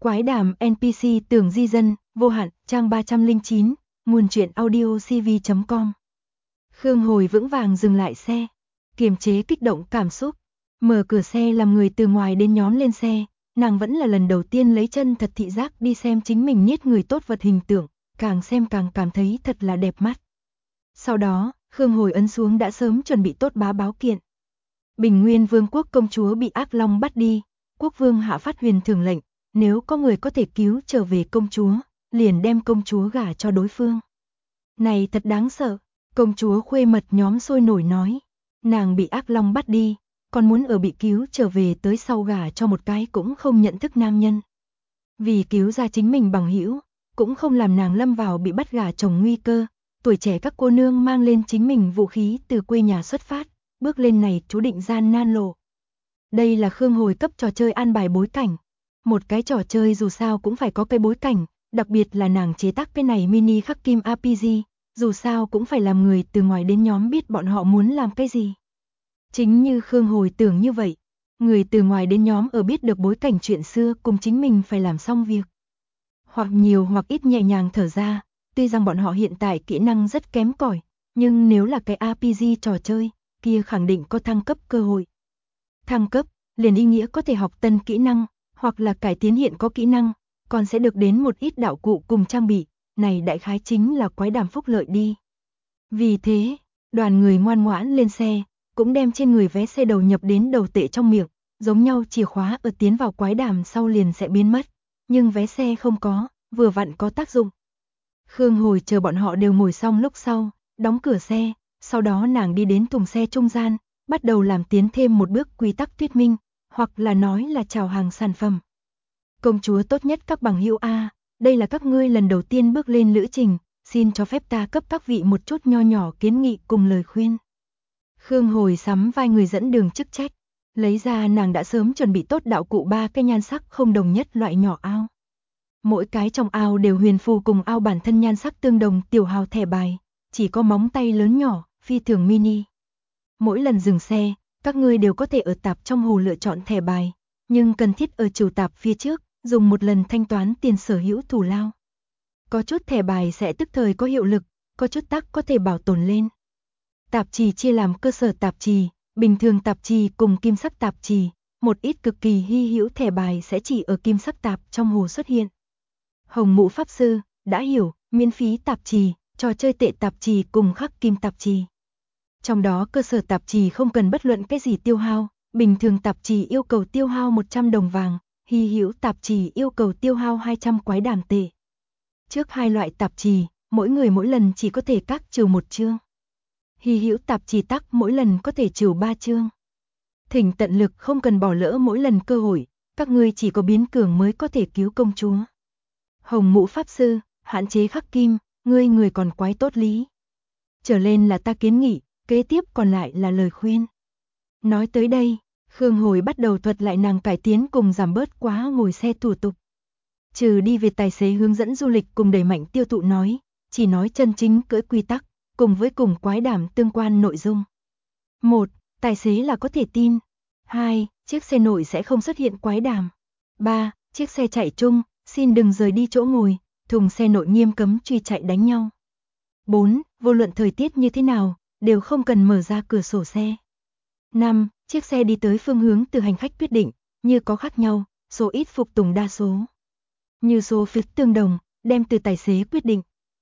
Quái đàm NPC tưởng di dân, vô hạn, trang 309, nguồn truyện audio cv.com. Khương Hồi vững vàng dừng lại xe, kiềm chế kích động cảm xúc, mở cửa xe làm người từ ngoài đến nhóm lên xe. Nàng vẫn là lần đầu tiên lấy chân thật thị giác đi xem chính mình niết người tốt vật hình tượng, càng xem càng cảm thấy thật là đẹp mắt. Sau đó, Khương Hồi ấn xuống đã sớm chuẩn bị tốt báo kiện. Bình Nguyên Vương quốc công chúa bị ác long bắt đi, quốc vương hạ phát huyền thưởng lệnh, nếu có người có thể cứu trở về công chúa, liền đem công chúa gả cho đối phương. Này thật đáng sợ, công chúa khuê mật nhóm sôi nổi nói, nàng bị ác long bắt đi, còn muốn ở bị cứu trở về tới sau gả cho một cái cũng không nhận thức nam nhân. Vì cứu ra chính mình bằng hữu, cũng không làm nàng lâm vào bị bắt gả chồng nguy cơ, tuổi trẻ các cô nương mang lên chính mình vũ khí từ quê nhà xuất phát, bước lên này chú định gian nan lộ. Đây là Khương Hồi cấp trò chơi an bài bối cảnh. Một cái trò chơi dù sao cũng phải có cái bối cảnh, đặc biệt là nàng chế tác cái này mini khắc kim RPG, dù sao cũng phải làm người từ ngoài đến nhóm biết bọn họ muốn làm cái gì. Chính như Khương Hồi tưởng như vậy, người từ ngoài đến nhóm ở biết được bối cảnh chuyện xưa cùng chính mình phải làm xong việc. Hoặc nhiều hoặc ít nhẹ nhàng thở ra, tuy rằng bọn họ hiện tại kỹ năng rất kém cỏi, nhưng nếu là cái RPG trò chơi, kia khẳng định có thăng cấp cơ hội. Thăng cấp, liền ý nghĩa có thể học tân kỹ năng, hoặc là cải tiến hiện có kỹ năng, còn sẽ được đến một ít đạo cụ cùng trang bị, này đại khái chính là quái đàm phúc lợi đi. Vì thế, đoàn người ngoan ngoãn lên xe, cũng đem trên người vé xe đầu nhập đến đầu tệ trong miệng, giống nhau chìa khóa ở tiến vào quái đàm sau liền sẽ biến mất, nhưng vé xe không có, vừa vặn có tác dụng. Khương Hồi chờ bọn họ đều ngồi xong lúc sau, đóng cửa xe, sau đó nàng đi đến thùng xe trung gian, bắt đầu làm tiến thêm một bước quy tắc thuyết minh, hoặc là nói là chào hàng sản phẩm. Công chúa tốt nhất các bằng hữu A, đây là các ngươi lần đầu tiên bước lên lữ trình, xin cho phép ta cấp các vị một chút nho nhỏ kiến nghị cùng lời khuyên. Khương Hồi sắm vai người dẫn đường chức trách, lấy ra nàng đã sớm chuẩn bị tốt đạo cụ 3 cái nhan sắc không đồng nhất loại nhỏ ao. Mỗi cái trong ao đều huyền phù cùng ao bản thân nhan sắc tương đồng tiểu hào thẻ bài, chỉ có móng tay lớn nhỏ, phi thường mini. Mỗi lần dừng xe, các ngươi đều có thể ở tạp trong hồ lựa chọn thẻ bài, nhưng cần thiết ở chủ tạp phía trước, dùng một lần thanh toán tiền sở hữu thù lao. Có chút thẻ bài sẽ tức thời có hiệu lực, có chút tắc có thể bảo tồn lên. Tạp chì chia làm cơ sở tạp chì, bình thường tạp chì cùng kim sắc tạp chì, một ít cực kỳ hy hữu thẻ bài sẽ chỉ ở kim sắc tạp trong hồ xuất hiện. Hồng Mũ Pháp Sư, đã hiểu, miễn phí tạp chì, trò chơi tệ tạp chì cùng khắc kim tạp chì. Trong đó cơ sở tạp chì không cần bất luận cái gì tiêu hao, bình thường tạp chì yêu cầu tiêu hao 100 đồng vàng, hy hữu tạp chì yêu cầu tiêu hao 200 quái đàm tệ. Trước hai loại tạp chì, mỗi người mỗi lần chỉ có thể các trừ một chương. Hy hữu tạp chì tắc mỗi lần có thể trừ 3 chương. Thỉnh tận lực không cần bỏ lỡ mỗi lần cơ hội, các ngươi chỉ có biến cường mới có thể cứu công chúa. Hồng Mũ Pháp Sư, hạn chế khắc kim, người còn quái tốt lý. Trở lên là ta kiến nghị, kế tiếp còn lại là lời khuyên. Nói tới đây, Khương Hồi bắt đầu thuật lại nàng cải tiến cùng giảm bớt quá ngồi xe thủ tục. Trừ đi về tài xế hướng dẫn du lịch cùng đẩy mạnh tiêu thụ nói, chỉ nói chân chính cưỡi quy tắc, cùng với cùng quái đàm tương quan nội dung. 1. Tài xế là có thể tin. 2. Chiếc xe nội sẽ không xuất hiện quái đàm. 3. Chiếc xe chạy chung, xin đừng rời đi chỗ ngồi, thùng xe nội nghiêm cấm truy chạy đánh nhau. 4. Vô luận thời tiết như thế nào, đều không cần mở ra cửa sổ xe. 5. Chiếc xe đi tới phương hướng từ hành khách quyết định, như có khác nhau, số ít phục tùng đa số. Như số phiếu tương đồng, đem từ tài xế quyết định.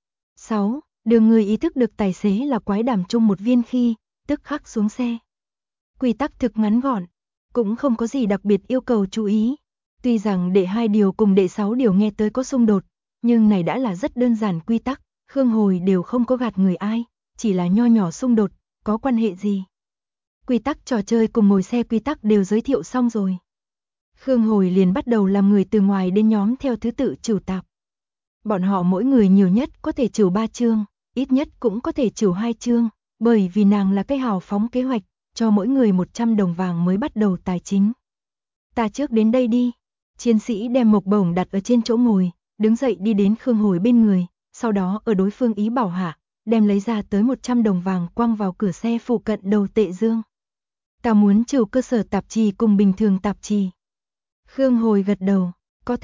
6. Đường người ý thức được tài xế là quái đàm chung một viên khi, tức khắc xuống xe. Quy tắc thực ngắn gọn, cũng không có gì đặc biệt yêu cầu chú ý. Tuy rằng đệ 2 điều cùng đệ 6 điều nghe tới có xung đột, nhưng này đã là rất đơn giản quy tắc, Khương Hồi đều không có gạt người ai, chỉ là nho nhỏ xung đột, có quan hệ gì. Quy tắc trò chơi cùng ngồi xe quy tắc đều giới thiệu xong rồi. Khương Hồi liền bắt đầu làm người từ ngoài đến nhóm theo thứ tự trừ tạp. Bọn họ mỗi người nhiều nhất có thể trừ 3 chương, ít nhất cũng có thể trừ 2 chương, bởi vì nàng là cái hào phóng kế hoạch, cho mỗi người 100 đồng vàng mới bắt đầu tài chính. Ta trước đến đây đi. Chiến sĩ đem mộc bổng đặt ở trên chỗ ngồi, đứng dậy đi đến Khương Hồi bên người, sau đó ở đối phương ý bảo hạ, đem lấy ra tới 100 đồng vàng quăng vào cửa xe phụ cận đầu tệ dương. Ta muốn trừ cơ sở tạp chì cùng bình thường tạp chì. Khương Hồi gật đầu, có thể,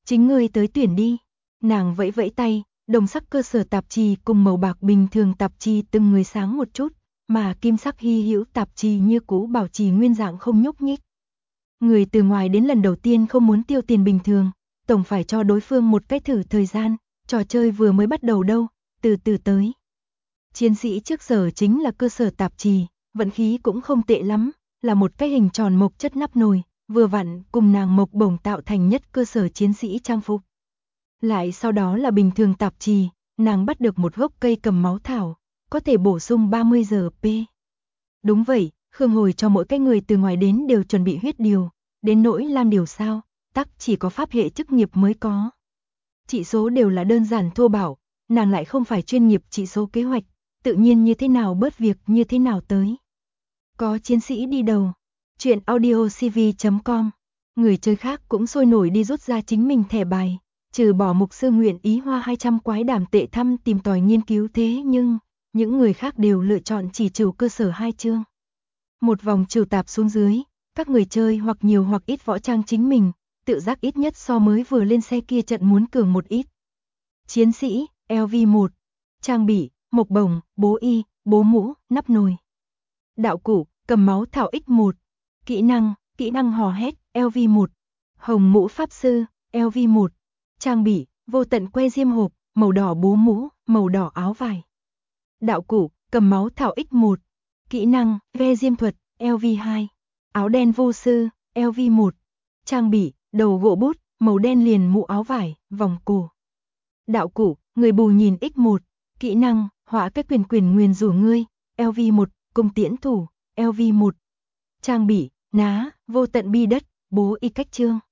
Chính ngươi tới tuyển đi. Nàng vẫy vẫy tay, đồng sắc cơ sở tạp chí cùng màu bạc bình thường tạp chí từng người sáng một chút, mà kim sắc hy hữu tạp chí như cũ bảo trì nguyên dạng không nhúc nhích. Người từ ngoài đến lần đầu tiên không muốn tiêu tiền bình thường, tổng phải cho đối phương một cách thử thời gian, trò chơi vừa mới bắt đầu đâu, từ từ tới. Chiến sĩ trước giờ chính là cơ sở tạp chí, vận khí cũng không tệ lắm, là một cái hình tròn mộc chất nắp nồi, vừa vặn cùng nàng mộc bổng tạo thành nhất cơ sở chiến sĩ trang phục. Lại sau đó là bình thường tạp chí, nàng bắt được một gốc cây cầm máu thảo, có thể bổ sung 30 giờ P. Đúng vậy, Khương Hồi cho mỗi cái người từ ngoài đến đều chuẩn bị huyết điều, đến nỗi lam điều sao, tắc chỉ có pháp hệ chức nghiệp mới có. Chỉ số đều là đơn giản thô bạo, nàng lại không phải chuyên nghiệp chỉ số kế hoạch, tự nhiên như thế nào bớt việc như thế nào tới. Có chiến sĩ đi đầu, chuyện audiocv.com, người chơi khác cũng sôi nổi đi rút ra chính mình thẻ bài, trừ bỏ mục sư nguyện ý hoa 200 quái đảm tệ thăm tìm tòi nghiên cứu thế nhưng, những người khác đều lựa chọn chỉ trừ cơ sở 2 chương. Một vòng trừ tạp xuống dưới, các người chơi hoặc nhiều hoặc ít võ trang chính mình, tự giác ít nhất so mới vừa lên xe kia trận muốn cường một ít. Chiến sĩ, LV1, trang bị, mộc bổng, bố y, bố mũ, nắp nồi. Đạo cụ, cầm máu thảo X1, kỹ năng hò hét, LV1, hồng mũ pháp sư, LV1, trang bị, vô tận que diêm hộp, màu đỏ bố mũ, màu đỏ áo vải. Đạo cụ, cầm máu thảo X1, kỹ năng, ve diêm thuật, LV2, áo đen vô sư, LV1, trang bị, đầu gỗ bút, màu đen liền mũ áo vải, vòng cổ. Đạo cụ, người bù nhìn X1, kỹ năng, họa cái quyền nguyền rủa ngươi, LV1, cung tiễn thủ, LV1. Trang bị, ná, vô tận bi đất, bố y cách chương.